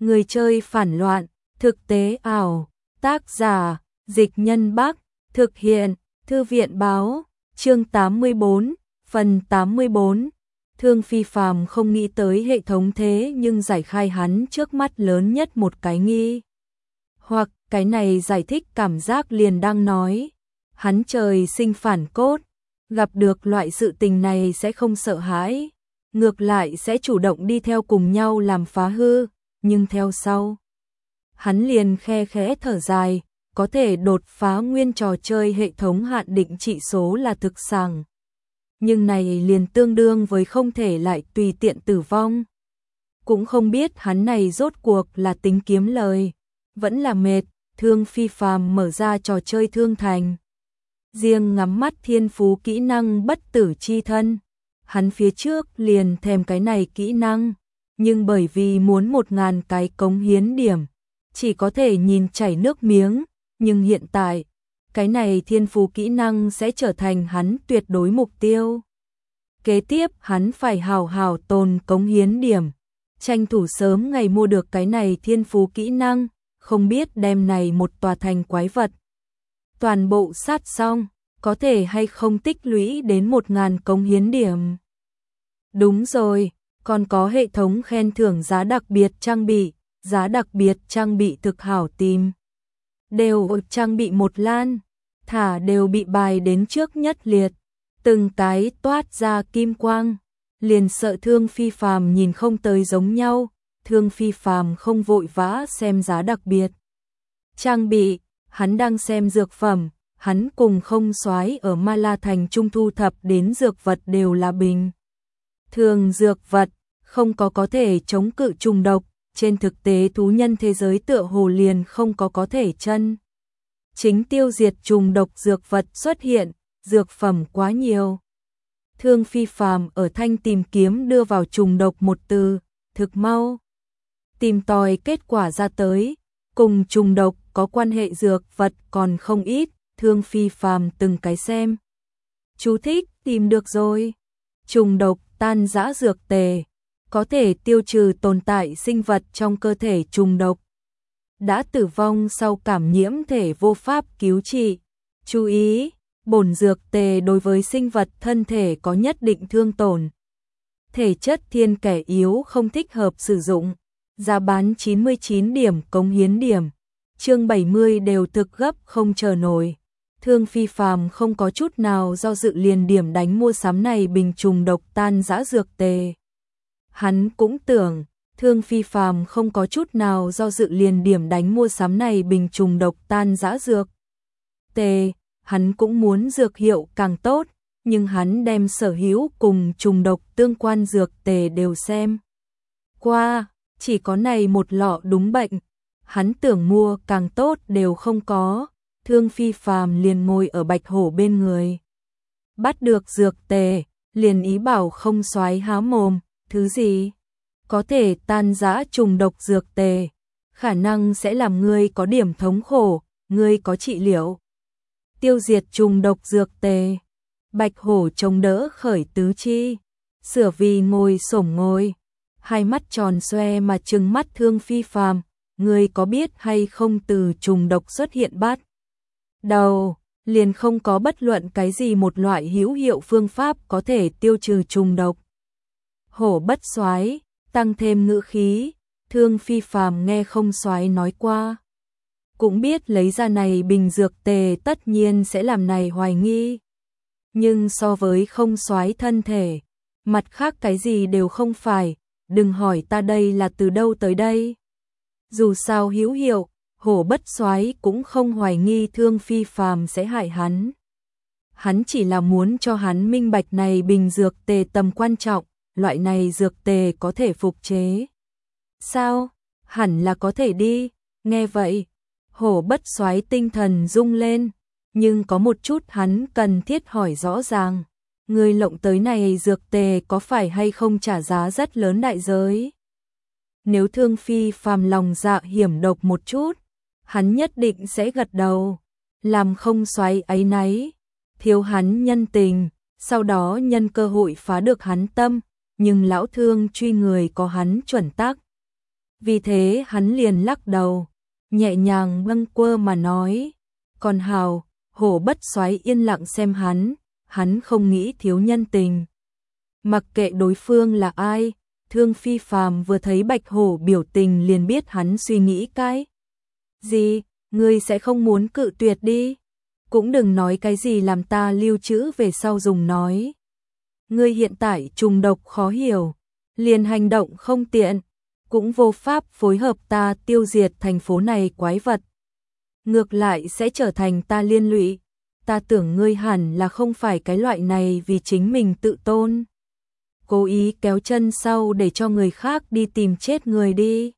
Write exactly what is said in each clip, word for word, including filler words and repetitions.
Người chơi phản loạn, thực tế ảo, tác giả, Dịch Nhân Bắc, thực hiện, Thư viện báo, chương tám mươi bốn, phần tám mươi bốn. Thương Phi Phàm không nghĩ tới hệ thống thế nhưng giải khai hắn trước mắt lớn nhất một cái nghi. Hoặc cái này giải thích cảm giác liền đang nói. Hắn trời sinh phản cốt, gặp được loại sự tình này sẽ không sợ hãi, ngược lại sẽ chủ động đi theo cùng nhau làm phá hư, nhưng theo sau. Hắn liền khe khẽ thở dài, có thể đột phá nguyên trò chơi hệ thống hạn định trị số là thực sàng. Nhưng này liền tương đương với không thể lại tùy tiện tử vong. Cũng không biết hắn này rốt cuộc là tính kiếm lời, vẫn là mệt. Thương Phi Phàm mở ra trò chơi Thương Thành. Riêng ngắm mắt thiên phú kỹ năng bất tử chi thân. Hắn phía trước liền thèm cái này kỹ năng, nhưng bởi vì muốn một ngàn cái cống hiến điểm, chỉ có thể nhìn chảy nước miếng, nhưng hiện tại, cái này thiên phú kỹ năng sẽ trở thành hắn tuyệt đối mục tiêu. Kế tiếp hắn phải hào hào tồn cống hiến điểm, tranh thủ sớm ngày mua được cái này thiên phú kỹ năng, không biết đem này một tòa thành quái vật. Toàn bộ sát xong, có thể hay không tích lũy đến một ngàn cống hiến điểm. Đúng rồi, còn có hệ thống khen thưởng giá đặc biệt trang bị, giá đặc biệt trang bị thực hảo tìm. Đều trang bị một lan, thả đều bị bài đến trước nhất liệt, từng cái toát ra kim quang, liền sợ Thương Phi Phàm nhìn không tới giống nhau. Thương Phi Phàm không vội vã xem giá đặc biệt trang bị, hắn đang xem dược phẩm, hắn cùng không soái ở Ma La Thành trung thu thập đến dược vật đều là bình thường dược vật, không có có thể chống cự trùng độc, trên thực tế thú nhân thế giới tựa hồ liền không có có thể chân chính tiêu diệt trùng độc dược vật xuất hiện, dược phẩm quá nhiều. Thương Phi Phàm ở thanh tìm kiếm đưa vào trùng độc một từ, thực mau tìm tòi kết quả ra tới, cùng trùng độc có quan hệ dược vật còn không ít. Thương Phi Phàm từng cái xem. Chú thích, tìm được rồi. Trùng độc tan rã dược tề, có thể tiêu trừ tồn tại sinh vật trong cơ thể trùng độc. Đã tử vong sau cảm nhiễm thể vô pháp cứu trị. Chú ý, bổn dược tề đối với sinh vật thân thể có nhất định thương tổn. Thể chất thiên kẻ yếu không thích hợp sử dụng. Giá bán chín mươi chín điểm cống hiến điểm. Chương bảy mươi đều thực gấp không chờ nổi. Thương Phi Phàm không có chút nào do dự liền điểm đánh mua sắm này bình trùng độc tan rã dược tề. Hắn cũng tưởng, Thương Phi Phàm không có chút nào do dự liền điểm đánh mua sắm này bình trùng độc tan rã dược tề, hắn cũng muốn dược hiệu càng tốt, nhưng hắn đem sở hữu cùng trùng độc tương quan dược tề đều xem qua, chỉ có này một lọ đúng bệnh, hắn tưởng mua càng tốt đều không có. Thương Phi Phàm liền ngồi ở Bạch Hổ bên người, bắt được dược tề, liền ý bảo không soái há mồm, thứ gì có thể tan rã trùng độc dược tề, khả năng sẽ làm ngươi có điểm thống khổ, ngươi có trị liệu tiêu diệt trùng độc dược tề. Bạch Hổ chống đỡ khởi tứ chi, sửa vì ngồi xổm ngồi, hai mắt tròn xoe mà trừng mắt Thương Phi Phàm, ngươi có biết hay không từ trùng độc xuất hiện bắt đầu, liền không có bất luận cái gì một loại hữu hiệu phương pháp có thể tiêu trừ trùng độc. Hổ bất soái, tăng thêm ngữ khí, Thương Phi Phàm nghe không soái nói qua. Cũng biết lấy ra này bình dược tề tất nhiên sẽ làm này hoài nghi. Nhưng so với không soái thân thể, mặt khác cái gì đều không phải, đừng hỏi ta đây là từ đâu tới đây. Dù sao hữu hiệu, Hổ bất soái cũng không hoài nghi Thương Phi Phàm sẽ hại hắn. Hắn chỉ là muốn cho hắn minh bạch này bình dược tề tầm quan trọng, loại này dược tề có thể phục chế. Sao? Hẳn là có thể đi. Nghe vậy, Hổ bất soái tinh thần rung lên, nhưng có một chút hắn cần thiết hỏi rõ ràng. Người lộng tới này dược tề có phải hay không trả giá rất lớn đại giới? Nếu Thương Phi Phàm lòng dạ hiểm độc một chút, hắn nhất định sẽ gật đầu, làm không soái ấy nấy, thiếu hắn nhân tình, sau đó nhân cơ hội phá được hắn tâm, nhưng lão Thương truy người có hắn chuẩn tắc. vì thế hắn liền lắc đầu, nhẹ nhàng bâng quơ mà nói, còn hào. Hổ Bất Soái yên lặng xem hắn, hắn không nghĩ thiếu nhân tình. Mặc kệ đối phương là ai, Thương Phi Phàm vừa thấy Bạch Hổ biểu tình liền biết hắn suy nghĩ cái gì, ngươi sẽ không muốn cự tuyệt đi, cũng đừng nói cái gì làm ta lưu trữ về sau dùng nói. Ngươi hiện tại trùng độc khó hiểu, liền hành động không tiện, cũng vô pháp phối hợp ta tiêu diệt thành phố này quái vật. Ngược lại sẽ trở thành ta liên lụy, ta tưởng ngươi hẳn là không phải cái loại này vì chính mình tự tôn. Cố ý kéo chân sau để cho người khác đi tìm chết người đi.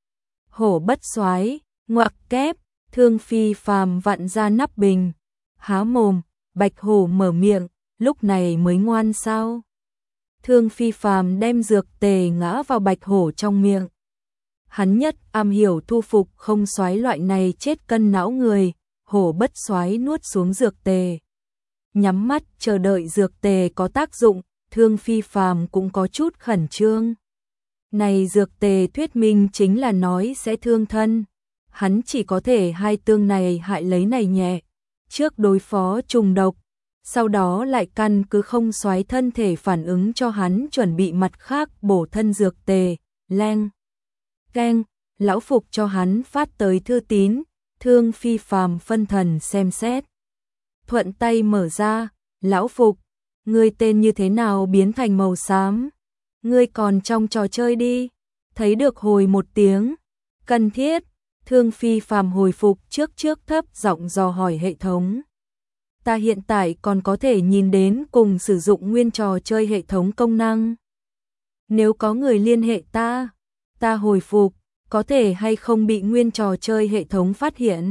Hổ Bất Soái, ngoặc kép, Thương Phi Phàm vặn ra nắp bình, há mồm, Bạch Hổ mở miệng, lúc này mới ngoan sao. Thương Phi Phàm đem dược tề ngã vào Bạch Hổ trong miệng. Hắn nhất am hiểu thu phục không soái loại này chết cân não người, Hổ Bất Soái nuốt xuống dược tề. Nhắm mắt chờ đợi dược tề có tác dụng, Thương Phi Phàm cũng có chút khẩn trương. Này dược tề thuyết minh chính là nói sẽ thương thân. Hắn chỉ có thể hai tương này hại lấy này nhẹ. Trước đối phó trùng độc, sau đó lại căn cứ không soái thân thể phản ứng cho hắn chuẩn bị mặt khác bổ thân dược tề, leng. Keng, lão Phục cho hắn phát tới thư tín, Thương Phi Phàm phân thần xem xét. Thuận tay mở ra, lão Phục, ngươi tên như thế nào biến thành màu xám? Ngươi còn trong trò chơi đi. Thấy được hồi một tiếng. Cần thiết. Thương Phi Phàm hồi phục trước trước thấp giọng dò hỏi hệ thống. Ta hiện tại còn có thể nhìn đến cùng sử dụng nguyên trò chơi hệ thống công năng. Nếu có người liên hệ ta, ta hồi phục, có thể hay không bị nguyên trò chơi hệ thống phát hiện.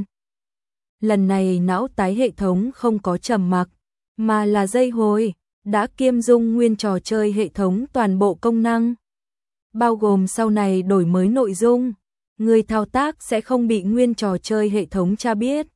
Lần này não tái hệ thống không có trầm mặc, mà là dây hồi, đã kiêm dung nguyên trò chơi hệ thống toàn bộ công năng. Bao gồm sau này đổi mới nội dung, người thao tác sẽ không bị nguyên trò chơi hệ thống tra biết.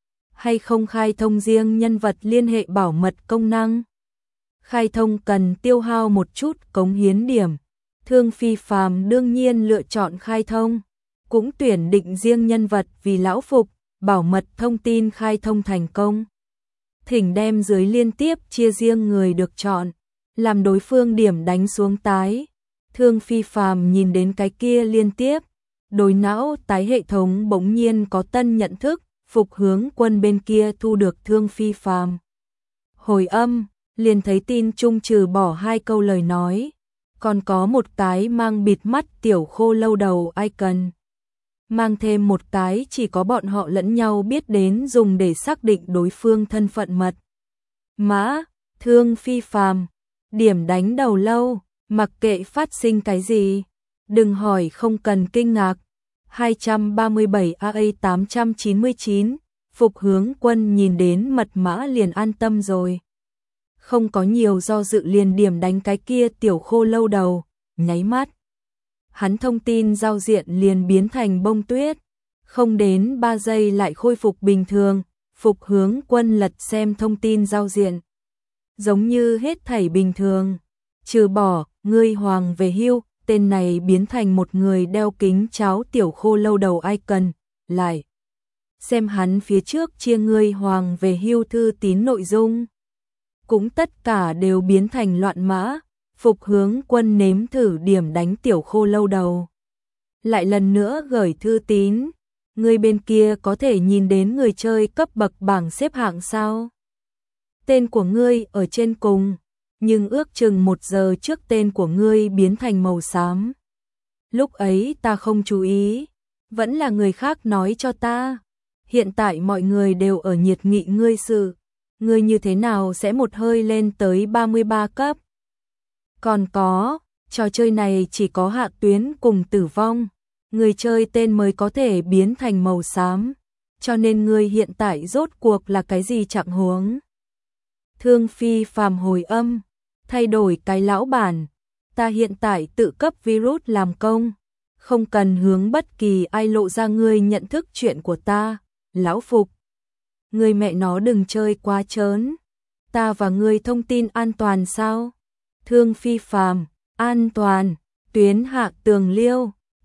Hay không khai thông riêng nhân vật liên hệ bảo mật công năng. Khai thông cần tiêu hao một chút cống hiến điểm. Thương Phi Phàm đương nhiên lựa chọn khai thông, cũng tuyển định riêng nhân vật vì lão Phục, bảo mật thông tin khai thông thành công. Thỉnh đem dưới liên tiếp chia riêng người được chọn, làm đối phương điểm đánh xuống tái. Thương Phi Phàm nhìn đến cái kia liên tiếp, đối não tái hệ thống bỗng nhiên có tân nhận thức, Phục Hướng Quân bên kia thu được Thương Phi Phàm hồi âm, liền thấy tin trung trừ bỏ hai câu lời nói, còn có một cái mang bịt mắt tiểu khô lâu đầu icon. Mang thêm một cái chỉ có bọn họ lẫn nhau biết đến dùng để xác định đối phương thân phận mật. Mã, Thương Phi Phàm, điểm đánh đầu lâu, mặc kệ phát sinh cái gì, đừng hỏi không cần kinh ngạc. hai trăm ba mươi bảy A A tám trăm chín mươi chín, Phục Hướng Quân nhìn đến mật mã liền an tâm rồi. Không có nhiều do dự liền điểm đánh cái kia tiểu khô lâu đầu, nháy mắt. Hắn thông tin giao diện liền biến thành bông tuyết, không đến ba giây lại khôi phục bình thường. Phục Hướng Quân lật xem thông tin giao diện, giống như hết thảy bình thường, trừ bỏ ngươi hoàng về hưu, tên này biến thành một người đeo kính cháo tiểu khô lâu đầu icon, lại xem hắn phía trước chia ngươi hoàng về hưu thư tín nội dung, cũng tất cả đều biến thành loạn mã. Phục Hướng Quân nếm thử điểm đánh tiểu khô lâu đầu, lại lần nữa gửi thư tín. Người bên kia có thể nhìn đến người chơi cấp bậc bảng xếp hạng sao? Tên của ngươi ở trên cùng, nhưng ước chừng một giờ trước tên của ngươi biến thành màu xám. Lúc ấy ta không chú ý, vẫn là người khác nói cho ta. Hiện tại mọi người đều ở nhiệt nghị ngươi sự, ngươi như thế nào sẽ một hơi lên tới ba mươi ba cấp? Còn có, trò chơi này chỉ có hạ tuyến cùng tử vong, người chơi tên mới có thể biến thành màu xám, cho nên ngươi hiện tại rốt cuộc là cái gì trạng huống? Thương Phi Phàm hồi âm, thay đổi cái lão bản, ta hiện tại tự cấp virus làm công, không cần hướng bất kỳ ai lộ ra ngươi nhận thức chuyện của ta, lão Phục. Ngươi mẹ nó đừng chơi quá trớn, ta và ngươi thông tin an toàn sao? Thương Phi Phàm, an toàn, tuyến hạ tường liêu,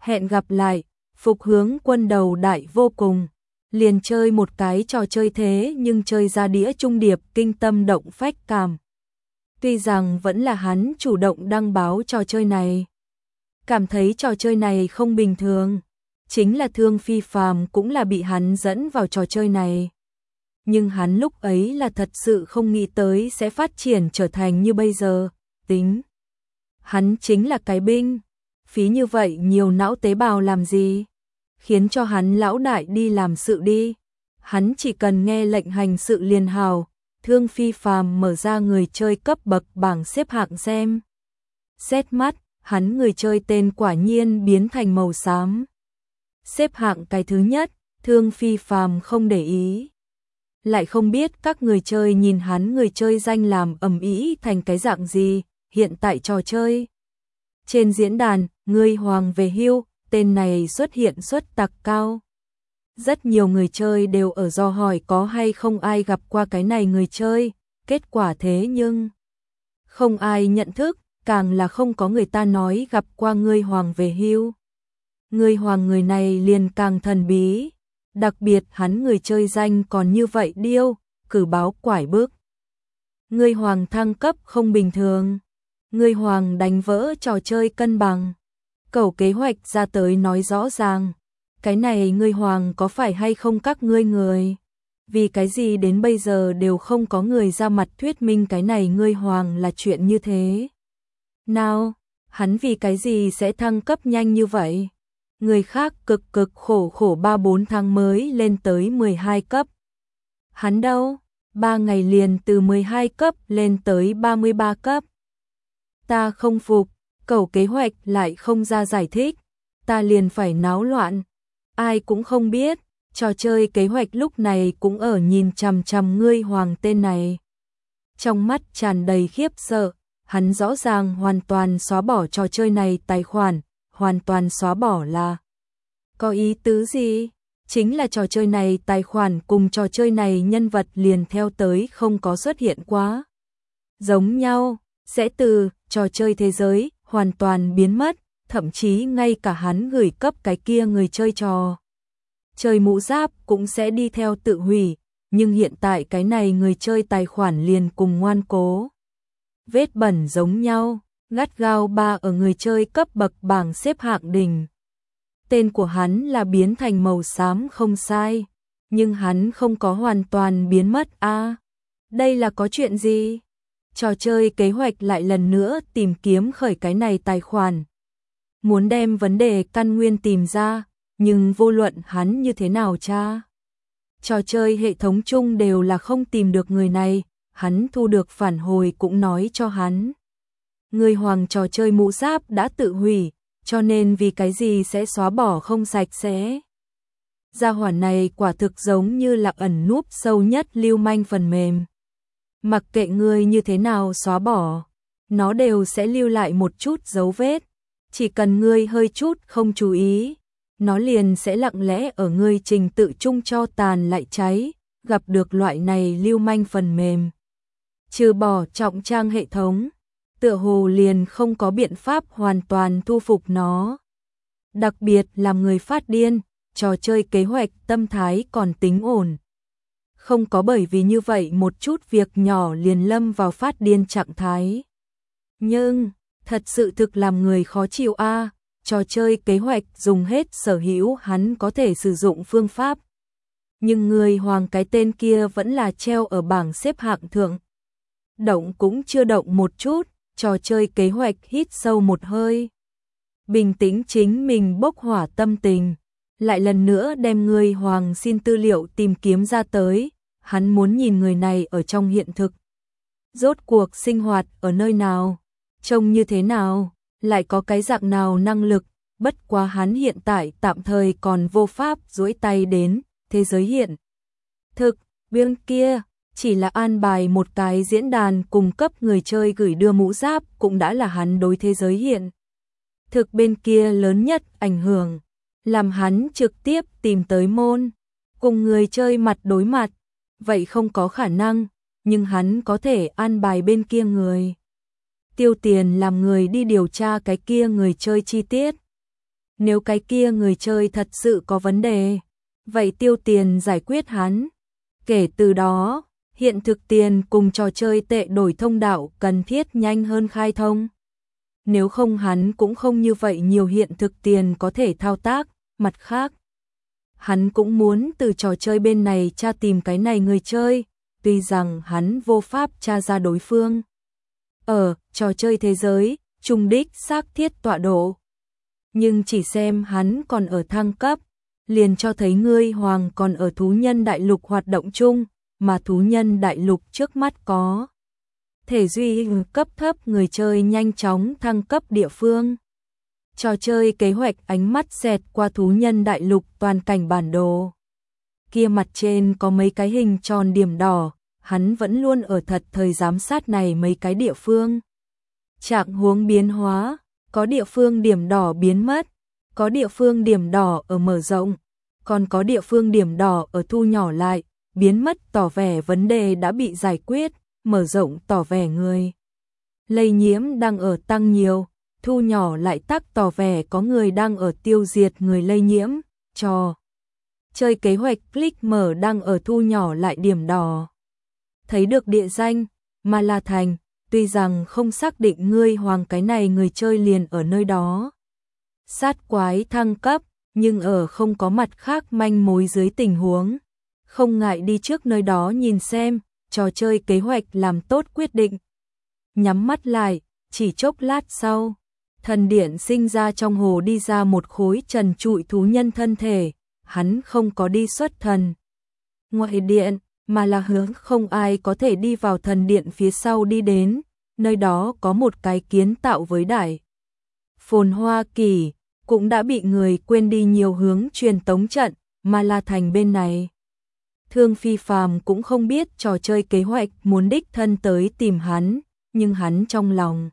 Hẹn gặp lại, Phục Hướng Quân đầu đại vô cùng. Liền chơi một cái trò chơi thế nhưng chơi ra đĩa trung điệp kinh tâm động phách cảm. Tuy rằng vẫn là hắn chủ động đăng báo trò chơi này. Cảm thấy trò chơi này không bình thường. Chính là Thương Phi Phàm cũng là bị hắn dẫn vào trò chơi này. Nhưng hắn lúc ấy là thật sự không nghĩ tới sẽ phát triển trở thành như bây giờ. Tính. Hắn chính là cái binh. Phí như vậy nhiều não tế bào làm gì? Khiến cho hắn lão đại đi làm sự đi. Hắn chỉ cần nghe lệnh hành sự liền hào. Thương Phi Phàm mở ra người chơi cấp bậc bảng xếp hạng xem. Xét mắt, hắn người chơi tên quả nhiên biến thành màu xám. Xếp hạng cái thứ nhất, Thương Phi Phàm không để ý. Lại không biết các người chơi nhìn hắn người chơi danh làm ầm ĩ thành cái dạng gì, hiện tại trò chơi. Trên diễn đàn, Ngươi Hoàng về hưu, tên này xuất hiện suất tặc cao. Rất nhiều người chơi đều ở do hỏi có hay không ai gặp qua cái này người chơi, kết quả thế nhưng không ai nhận thức, càng là không có người ta nói gặp qua Ngươi Hoàng về hưu. Ngươi Hoàng người này liền càng thần bí, đặc biệt hắn người chơi danh còn như vậy điêu, cử báo quải bước. Ngươi Hoàng thăng cấp không bình thường, Ngươi Hoàng đánh vỡ trò chơi cân bằng. Cẩu kế hoạch ra tới nói rõ ràng, cái này Ngươi Hoàng có phải hay không các ngươi người? Vì cái gì đến bây giờ đều không có người ra mặt thuyết minh cái này Ngươi Hoàng là chuyện như thế? Nào, hắn vì cái gì sẽ thăng cấp nhanh như vậy? Người khác cực cực khổ khổ ba bốn tháng mới lên tới mười hai cấp. Hắn đâu? ba ngày liền từ mười hai cấp lên tới ba mươi ba cấp. Ta không phục, cẩu kế hoạch lại không ra giải thích, ta liền phải náo loạn. Ai cũng không biết, trò chơi kế hoạch lúc này cũng ở nhìn chằm chằm Ngươi Hoàng tên này. Trong mắt tràn đầy khiếp sợ, hắn rõ ràng hoàn toàn xóa bỏ trò chơi này tài khoản, hoàn toàn xóa bỏ là có ý tứ gì? Chính là trò chơi này tài khoản cùng trò chơi này nhân vật liền theo tới không có xuất hiện quá. Giống nhau, sẽ từ trò chơi thế giới hoàn toàn biến mất, thậm chí ngay cả hắn gửi cấp cái kia người chơi trò chơi mũ giáp cũng sẽ đi theo tự hủy, nhưng hiện tại cái này người chơi tài khoản liền cùng ngoan cố. Vết bẩn giống nhau, gắt gao ba ở người chơi cấp bậc bảng xếp hạng đỉnh. Tên của hắn là biến thành màu xám không sai, nhưng hắn không có hoàn toàn biến mất a. À, đây là có chuyện gì? Trò chơi kế hoạch lại lần nữa tìm kiếm khởi cái này tài khoản. Muốn đem vấn đề căn nguyên tìm ra, nhưng vô luận hắn như thế nào cha. Trò chơi hệ thống chung đều là không tìm được người này, hắn thu được phản hồi cũng nói cho hắn. Ngươi Hoàng trò chơi mũ giáp đã tự hủy, cho nên vì cái gì sẽ xóa bỏ không sạch sẽ. Gia hỏa này quả thực giống như là ẩn núp sâu nhất lưu manh phần mềm. Mặc kệ ngươi như thế nào xóa bỏ, nó đều sẽ lưu lại một chút dấu vết. Chỉ cần ngươi hơi chút không chú ý, nó liền sẽ lặng lẽ ở ngươi trình tự chung cho tàn lại cháy, gặp được loại này lưu manh phần mềm. Trừ bỏ trọng trang hệ thống, tựa hồ liền không có biện pháp hoàn toàn thu phục nó. Đặc biệt làm người phát điên, trò chơi kế hoạch tâm thái còn tính ổn. Không có bởi vì như vậy một chút việc nhỏ liền lâm vào phát điên trạng thái. Nhưng, thật sự thực làm người khó chịu a. À, trò chơi kế hoạch dùng hết sở hữu hắn có thể sử dụng phương pháp. Nhưng người Hoàng cái tên kia vẫn là treo ở bảng xếp hạng thượng. Động cũng chưa động một chút, trò chơi kế hoạch hít sâu một hơi. Bình tĩnh chính mình bốc hỏa tâm tình, lại lần nữa đem người Hoàng xin tư liệu tìm kiếm ra tới, hắn muốn nhìn người này ở trong hiện thực. Rốt cuộc sinh hoạt ở nơi nào, trông như thế nào, lại có cái dạng nào năng lực, bất quá hắn hiện tại tạm thời còn vô pháp duỗi tay đến thế giới hiện thực. Bên kia, chỉ là an bài một cái diễn đàn cung cấp người chơi gửi đưa mũ giáp cũng đã là hắn đối thế giới hiện thực bên kia lớn nhất ảnh hưởng, làm hắn trực tiếp tìm tới môn, cùng người chơi mặt đối mặt, vậy không có khả năng, nhưng hắn có thể an bài bên kia người. Tiêu tiền làm người đi điều tra cái kia người chơi chi tiết. Nếu cái kia người chơi thật sự có vấn đề, vậy tiêu tiền giải quyết hắn. Kể từ đó, hiện thực tiền cùng trò chơi tệ đổi thông đạo cần thiết nhanh hơn khai thông. Nếu không hắn cũng không như vậy nhiều hiện thực tiền có thể thao tác, mặt khác. Hắn cũng muốn từ trò chơi bên này tra tìm cái này người chơi, tuy rằng hắn vô pháp tra ra đối phương. Ở trò chơi thế giới, trùng đích xác thiết tọa độ. Nhưng chỉ xem hắn còn ở thăng cấp, liền cho thấy ngươi hoàng còn ở thú nhân đại lục hoạt động chung, mà thú nhân đại lục trước mắt có thể duy cấp thấp người chơi nhanh chóng thăng cấp địa phương. Trò chơi kế hoạch ánh mắt xẹt qua thú nhân đại lục toàn cảnh bản đồ. Kia mặt trên có mấy cái hình tròn điểm đỏ, hắn vẫn luôn ở thật thời giám sát này mấy cái địa phương. Trạng huống biến hóa, có địa phương điểm đỏ biến mất, có địa phương điểm đỏ ở mở rộng, còn có địa phương điểm đỏ ở thu nhỏ lại, biến mất tỏ vẻ vấn đề đã bị giải quyết, mở rộng tỏ vẻ người lây nhiễm đang ở tăng nhiều, thu nhỏ lại tắc tỏ vẻ có người đang ở tiêu diệt người lây nhiễm, trò chơi kế hoạch click mở đang ở thu nhỏ lại điểm đỏ. Thấy được địa danh, Ma La Thành, tuy rằng không xác định ngươi hoàng cái này người chơi liền ở nơi đó. Sát quái thăng cấp, nhưng ở không có mặt khác manh mối dưới tình huống. Không ngại đi trước nơi đó nhìn xem, trò chơi kế hoạch làm tốt quyết định. Nhắm mắt lại, chỉ chốc lát sau, thần điện sinh ra trong hồ đi ra một khối trần trụi thú nhân thân thể, hắn không có đi xuất thần ngoại điện, mà là hướng không ai có thể đi vào thần điện phía sau đi đến, nơi đó có một cái kiến tạo với đại phồn hoa kỳ, cũng đã bị người quên đi nhiều hướng truyền tống trận, mà là thành bên này. Thương Phi Phàm cũng không biết trò chơi kế hoạch muốn đích thân tới tìm hắn, nhưng hắn trong lòng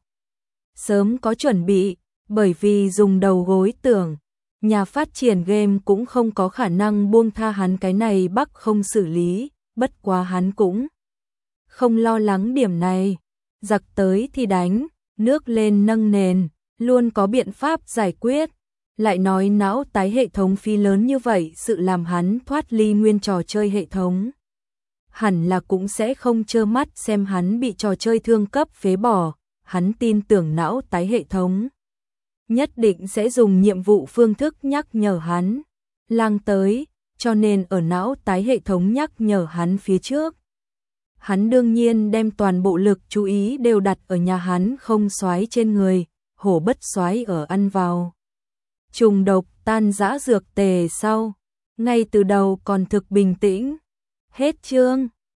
sớm có chuẩn bị, bởi vì dùng đầu gối tưởng, nhà phát triển game cũng không có khả năng buông tha hắn cái này bắc không xử lý, bất quá hắn cũng không lo lắng điểm này. Giặc tới thì đánh, nước lên nâng nền, luôn có biện pháp giải quyết. Lại nói não tái hệ thống phí lớn như vậy sự làm hắn thoát ly nguyên trò chơi hệ thống. Hẳn là cũng sẽ không trơ mắt xem hắn bị trò chơi thương cấp phế bỏ, hắn tin tưởng não tái hệ thống nhất định sẽ dùng nhiệm vụ phương thức nhắc nhở hắn lang tới, cho nên ở não tái hệ thống nhắc nhở hắn phía trước. Hắn đương nhiên đem toàn bộ lực chú ý đều đặt ở nhà hắn không soái trên người, hổ bất soái ở ăn vào trùng độc tan dã dược tề sau, ngay từ đầu còn thực bình tĩnh. Hết chương.